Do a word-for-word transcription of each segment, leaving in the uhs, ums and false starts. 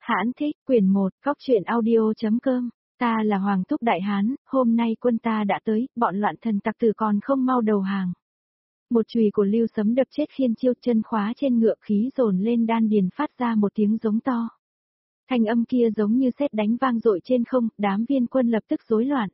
Hãn thích, quyển một, góc truyện audio.com, ta là Hoàng Thúc Đại Hán, hôm nay quân ta đã tới, bọn loạn thần tặc tử còn không mau đầu hàng. Một chùy của Lưu Sấm đập chết Khiên Chiêu, chân khóa trên ngựa, khí dồn lên đan điền phát ra một tiếng giống to. Thanh âm kia giống như sét đánh vang dội trên không, đám viên quân lập tức rối loạn.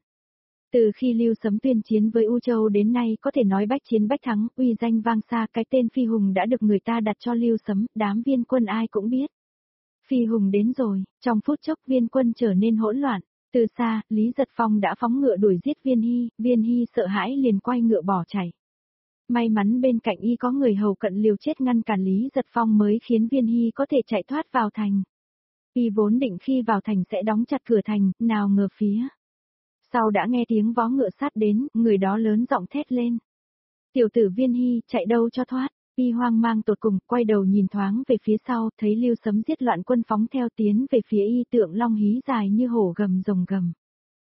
Từ khi Lưu Sấm tuyên chiến với U Châu đến nay có thể nói bách chiến bách thắng, uy danh vang xa, cái tên Phi Hùng đã được người ta đặt cho Lưu Sấm, đám viên quân ai cũng biết. Phi Hùng đến rồi, trong phút chốc viên quân trở nên hỗn loạn. Từ xa, Lý Giật Phong đã phóng ngựa đuổi giết Viên Hy, Viên Hy sợ hãi liền quay ngựa bỏ chạy. May mắn bên cạnh y có người hầu cận liều chết ngăn cản Lý Giật Phong mới khiến Viên Hy có thể chạy thoát vào thành. Y vốn định khi vào thành sẽ đóng chặt cửa thành, nào ngờ phía sau đã nghe tiếng vó ngựa sát đến, người đó lớn giọng thét lên. Tiểu tử Viên Hy, chạy đâu cho thoát. Y hoang mang tột cùng, quay đầu nhìn thoáng về phía sau, thấy Lưu Sấm giết loạn quân phóng theo tiến về phía y, tượng long hí dài như hổ gầm rồng gầm.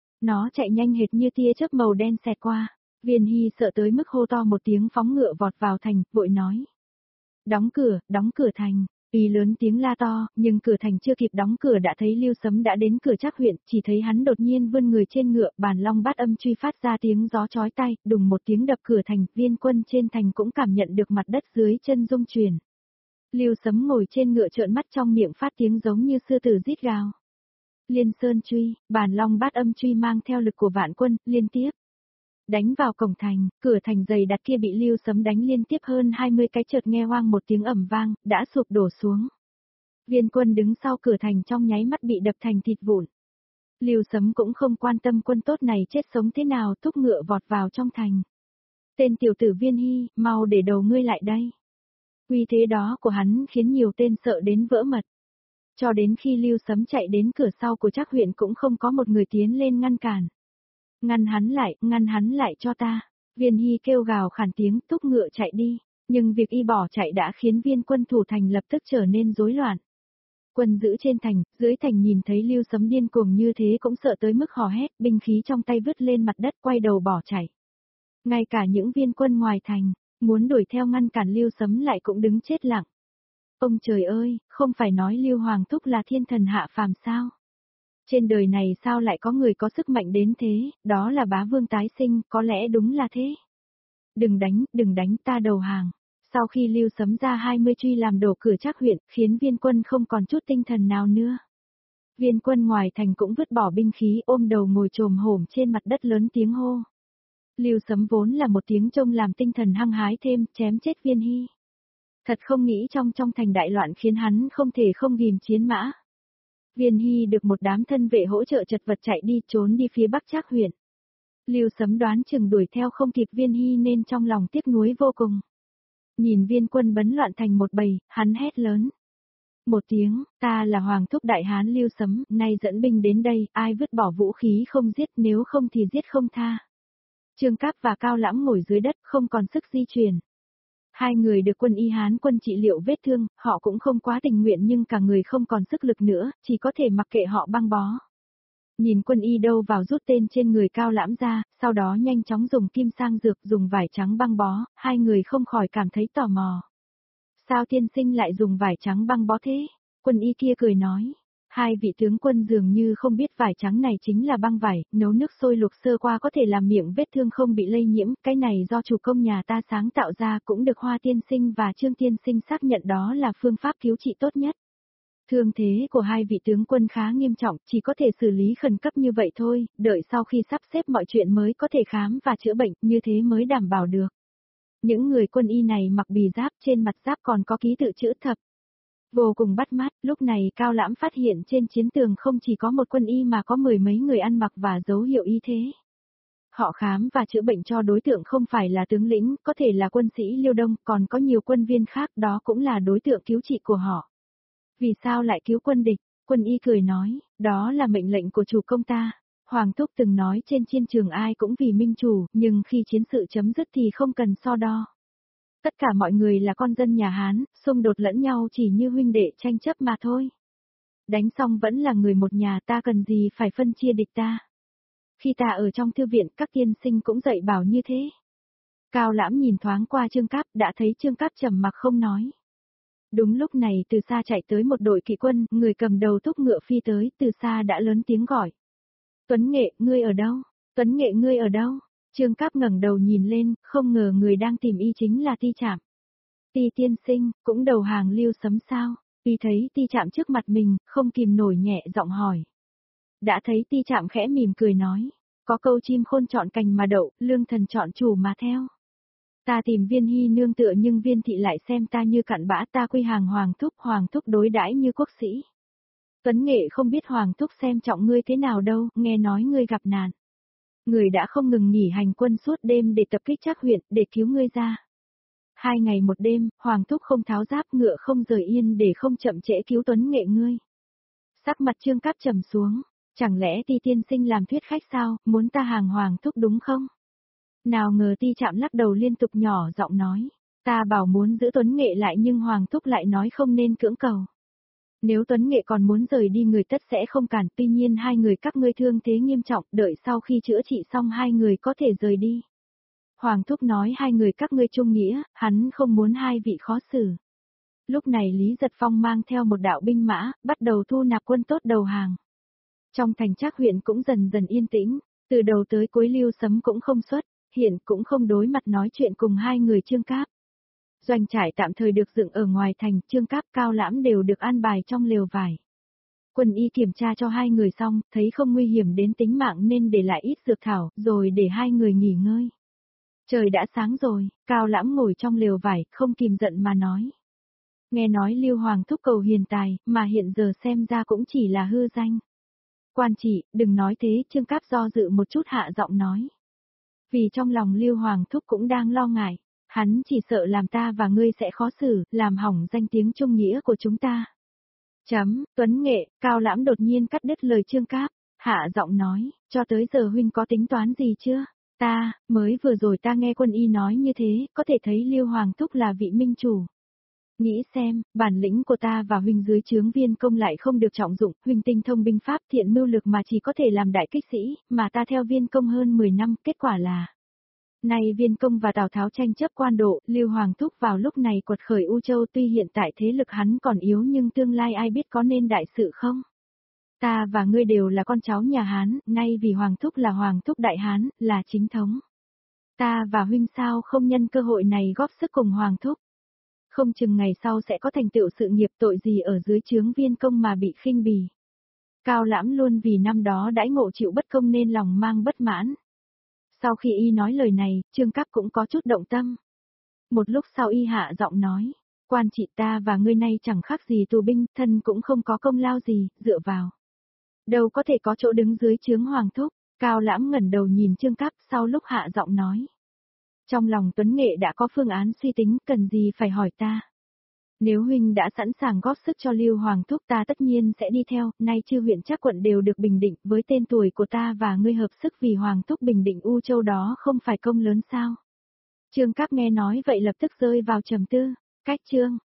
Nó chạy nhanh hệt như tia chớp màu đen xẹt qua. Viên Hy sợ tới mức hô to một tiếng phóng ngựa vọt vào thành, vội nói. Đóng cửa, đóng cửa thành. Y lớn tiếng la to, nhưng cửa thành chưa kịp đóng cửa đã thấy Lưu Sấm đã đến cửa Trác huyện, chỉ thấy hắn đột nhiên vươn người trên ngựa, bàn long bát âm truy phát ra tiếng gió chói tai, đùng một tiếng đập cửa thành, viên quân trên thành cũng cảm nhận được mặt đất dưới chân rung chuyển. Lưu Sấm ngồi trên ngựa trợn mắt, trong miệng phát tiếng giống như sư tử rít gào. Liên Sơn truy, bàn long bát âm truy mang theo lực của vạn quân, liên tiếp đánh vào cổng thành, cửa thành dày đặc kia bị Lưu Sấm đánh liên tiếp hơn hai mươi cái, chợt nghe hoang một tiếng ầm vang, đã sụp đổ xuống. Viên quân đứng sau cửa thành trong nháy mắt bị đập thành thịt vụn. Lưu Sấm cũng không quan tâm quân tốt này chết sống thế nào, thúc ngựa vọt vào trong thành. Tên tiểu tử Viên Hy, mau để đầu ngươi lại đây. Uy thế đó của hắn khiến nhiều tên sợ đến vỡ mật. Cho đến khi Lưu Sấm chạy đến cửa sau của Trác huyện cũng không có một người tiến lên ngăn cản. Ngăn hắn lại, ngăn hắn lại cho ta. Viên Hy kêu gào khản tiếng, thúc ngựa chạy đi. Nhưng việc y bỏ chạy đã khiến viên quân thủ thành lập tức trở nên rối loạn. Quân giữ trên thành, dưới thành nhìn thấy Lưu Sấm điên cuồng như thế cũng sợ tới mức hò hét, binh khí trong tay vứt lên mặt đất, quay đầu bỏ chạy. Ngay cả những viên quân ngoài thành, muốn đuổi theo ngăn cản Lưu Sấm lại cũng đứng chết lặng. Ông trời ơi, không phải nói Lưu Hoàng Thúc là thiên thần hạ phàm sao? Trên đời này sao lại có người có sức mạnh đến thế, đó là bá vương tái sinh, có lẽ đúng là thế. Đừng đánh, đừng đánh, ta đầu hàng. Sau khi Lưu Sấm ra hai mươi truy làm đổ cửa Trác huyện, khiến viên quân không còn chút tinh thần nào nữa. Viên quân ngoài thành cũng vứt bỏ binh khí, ôm đầu ngồi chồm hổm trên mặt đất lớn tiếng hô. Lưu Sấm vốn là một tiếng trông làm tinh thần hăng hái thêm, chém chết Viên Hy. Thật không nghĩ trong trong thành đại loạn khiến hắn không thể không ghim chiến mã. Viên Hy được một đám thân vệ hỗ trợ chật vật chạy đi, trốn đi phía bắc Trác huyện. Lưu Sấm đoán chừng đuổi theo không kịp Viên Hy nên trong lòng tiếc nuối vô cùng. Nhìn viên quân bấn loạn thành một bầy, hắn hét lớn. Một tiếng, ta là Hoàng Thúc Đại Hán Lưu Sấm, nay dẫn binh đến đây, ai vứt bỏ vũ khí không giết, nếu không thì giết không tha. Trương Cáp và Cao Lãm ngồi dưới đất, không còn sức di chuyển. Hai người được quân y Hán quân trị liệu vết thương, họ cũng không quá tình nguyện nhưng cả người không còn sức lực nữa, chỉ có thể mặc kệ họ băng bó. Nhìn quân y đâu vào rút tên trên người Cao Lãm ra, sau đó nhanh chóng dùng kim sang dược, dùng vải trắng băng bó, hai người không khỏi cảm thấy tò mò. Sao tiên sinh lại dùng vải trắng băng bó thế? Quân y kia cười nói. Hai vị tướng quân dường như không biết vải trắng này chính là băng vải, nấu nước sôi luộc sơ qua có thể làm miệng vết thương không bị lây nhiễm, cái này do chủ công nhà ta sáng tạo ra, cũng được Hoa tiên sinh và Trương tiên sinh xác nhận đó là phương pháp cứu trị tốt nhất. Thương thế của hai vị tướng quân khá nghiêm trọng, chỉ có thể xử lý khẩn cấp như vậy thôi, đợi sau khi sắp xếp mọi chuyện mới có thể khám và chữa bệnh, như thế mới đảm bảo được. Những người quân y này mặc bì giáp, trên mặt giáp còn có ký tự chữ thập. Vô cùng bắt mắt, lúc này Cao Lãm phát hiện trên chiến tường không chỉ có một quân y mà có mười mấy người ăn mặc và dấu hiệu y thế. Họ khám và chữa bệnh cho đối tượng không phải là tướng lĩnh, có thể là quân sĩ Liêu Đông, còn có nhiều quân viên khác, đó cũng là đối tượng cứu trị của họ. Vì sao lại cứu quân địch? Quân y cười nói, đó là mệnh lệnh của chủ công ta. Hoàng Thúc từng nói trên chiến trường ai cũng vì minh chủ, nhưng khi chiến sự chấm dứt thì không cần so đo. Tất cả mọi người là con dân nhà Hán, xung đột lẫn nhau chỉ như huynh đệ tranh chấp mà thôi. Đánh xong vẫn là người một nhà, ta cần gì phải phân chia địch ta. Khi ta ở trong thư viện, các tiên sinh cũng dạy bảo như thế. Cao Lãm nhìn thoáng qua Trương Cáp, đã thấy Trương Cáp trầm mặc không nói. Đúng lúc này từ xa chạy tới một đội kỵ quân, người cầm đầu thúc ngựa phi tới, từ xa đã lớn tiếng gọi. Tuấn Nghệ, ngươi ở đâu? Tuấn Nghệ ngươi ở đâu? Trương Cáp ngẩng đầu nhìn lên, không ngờ người đang tìm y chính là Ti Trạm. Ti tiên sinh, cũng đầu hàng Lưu Sấm sao? Y thấy Ti Trạm trước mặt mình, không kìm nổi nhẹ giọng hỏi. Đã thấy Ti Trạm khẽ mỉm cười nói, có câu chim khôn chọn cành mà đậu, lương thần chọn chủ mà theo. Ta tìm Viên Hy nương tựa nhưng Viên thị lại xem ta như cặn bã, ta quy hàng Hoàng thúc, Hoàng thúc đối đãi như quốc sĩ. Tuấn Nghệ không biết Hoàng thúc xem trọng ngươi thế nào đâu, nghe nói ngươi gặp nạn. Người đã không ngừng nghỉ hành quân suốt đêm để tập kích Trác huyện, để cứu ngươi ra. Hai ngày một đêm, Hoàng thúc không tháo giáp, ngựa không rời yên để không chậm trễ cứu Tuấn Nghệ ngươi. Sắc mặt Trương Cáp trầm xuống, chẳng lẽ Ti tiên sinh làm thuyết khách sao, muốn ta hàng Hoàng thúc đúng không? Nào ngờ Ti Trạm lắc đầu liên tục nhỏ giọng nói, ta bảo muốn giữ Tuấn Nghệ lại nhưng Hoàng thúc lại nói không nên cưỡng cầu. Nếu Tuấn Nghệ còn muốn rời đi người tất sẽ không cản, tuy nhiên hai người các ngươi thương thế nghiêm trọng, đợi sau khi chữa trị xong hai người có thể rời đi. Hoàng thúc nói hai người các ngươi chung nghĩa, hắn không muốn hai vị khó xử. Lúc này Lý Giật Phong mang theo một đạo binh mã, bắt đầu thu nạp quân tốt đầu hàng. Trong thành Trác huyện cũng dần dần yên tĩnh, từ đầu tới cuối Lưu Sấm cũng không xuất, hiện cũng không đối mặt nói chuyện cùng hai người Trương Cáp. Doanh trại tạm thời được dựng ở ngoài thành, Trương Cáp, Cao Lãm đều được an bài trong lều vải. Quân y kiểm tra cho hai người xong, thấy không nguy hiểm đến tính mạng nên để lại ít dược thảo, rồi để hai người nghỉ ngơi. Trời đã sáng rồi, Cao Lãm ngồi trong lều vải, không kìm giận mà nói. Nghe nói Lưu Hoàng thúc cầu hiền tài, mà hiện giờ xem ra cũng chỉ là hư danh. Quan trị, đừng nói thế, Trương Cáp do dự một chút hạ giọng nói. Vì trong lòng Lưu Hoàng thúc cũng đang lo ngại. Hắn chỉ sợ làm ta và ngươi sẽ khó xử, làm hỏng danh tiếng trung nghĩa của chúng ta. Chấm, Tuấn Nghệ, Cao Lãm đột nhiên cắt đứt lời Trương Cáp, hạ giọng nói, cho tới giờ huynh có tính toán gì chưa? Ta, mới vừa rồi ta nghe quân y nói như thế, có thể thấy Lưu Hoàng thúc là vị minh chủ. Nghĩ xem, bản lĩnh của ta và huynh dưới trướng Viên công lại không được trọng dụng, huynh tinh thông binh pháp thiện mưu lực mà chỉ có thể làm đại kích sĩ, mà ta theo Viên công hơn mười năm, kết quả là... Nay Viên công và Tào Tháo tranh chấp quan độ, Lưu Hoàng thúc vào lúc này quật khởi U Châu, tuy hiện tại thế lực hắn còn yếu nhưng tương lai ai biết có nên đại sự không? Ta và ngươi đều là con cháu nhà Hán, nay vì Hoàng thúc là Hoàng thúc đại Hán, là chính thống. Ta và huynh sao không nhân cơ hội này góp sức cùng Hoàng thúc? Không chừng ngày sau sẽ có thành tựu sự nghiệp, tội gì ở dưới trướng Viên công mà bị khinh bỉ. Cao Lãm luôn vì năm đó đãi ngộ chịu bất công nên lòng mang bất mãn. Sau khi y nói lời này, Trương Cáp cũng có chút động tâm. Một lúc sau y hạ giọng nói, quan trị, ta và ngươi nay chẳng khác gì tù binh, thân cũng không có công lao gì, dựa vào. Đâu có thể có chỗ đứng dưới trướng Hoàng thúc. Cao Lãm ngẩng đầu nhìn Trương Cáp, sau lúc hạ giọng nói. Trong lòng Tuấn Nghệ đã có phương án suy tính, cần gì phải hỏi ta. Nếu huynh đã sẵn sàng góp sức cho Lưu Hoàng thúc, ta tất nhiên sẽ đi theo, nay chư huyện Trác quận đều được bình định, với tên tuổi của ta và ngươi hợp sức vì Hoàng thúc bình định U Châu đó không phải công lớn sao? Trương Cáp nghe nói vậy lập tức rơi vào trầm tư, cách chương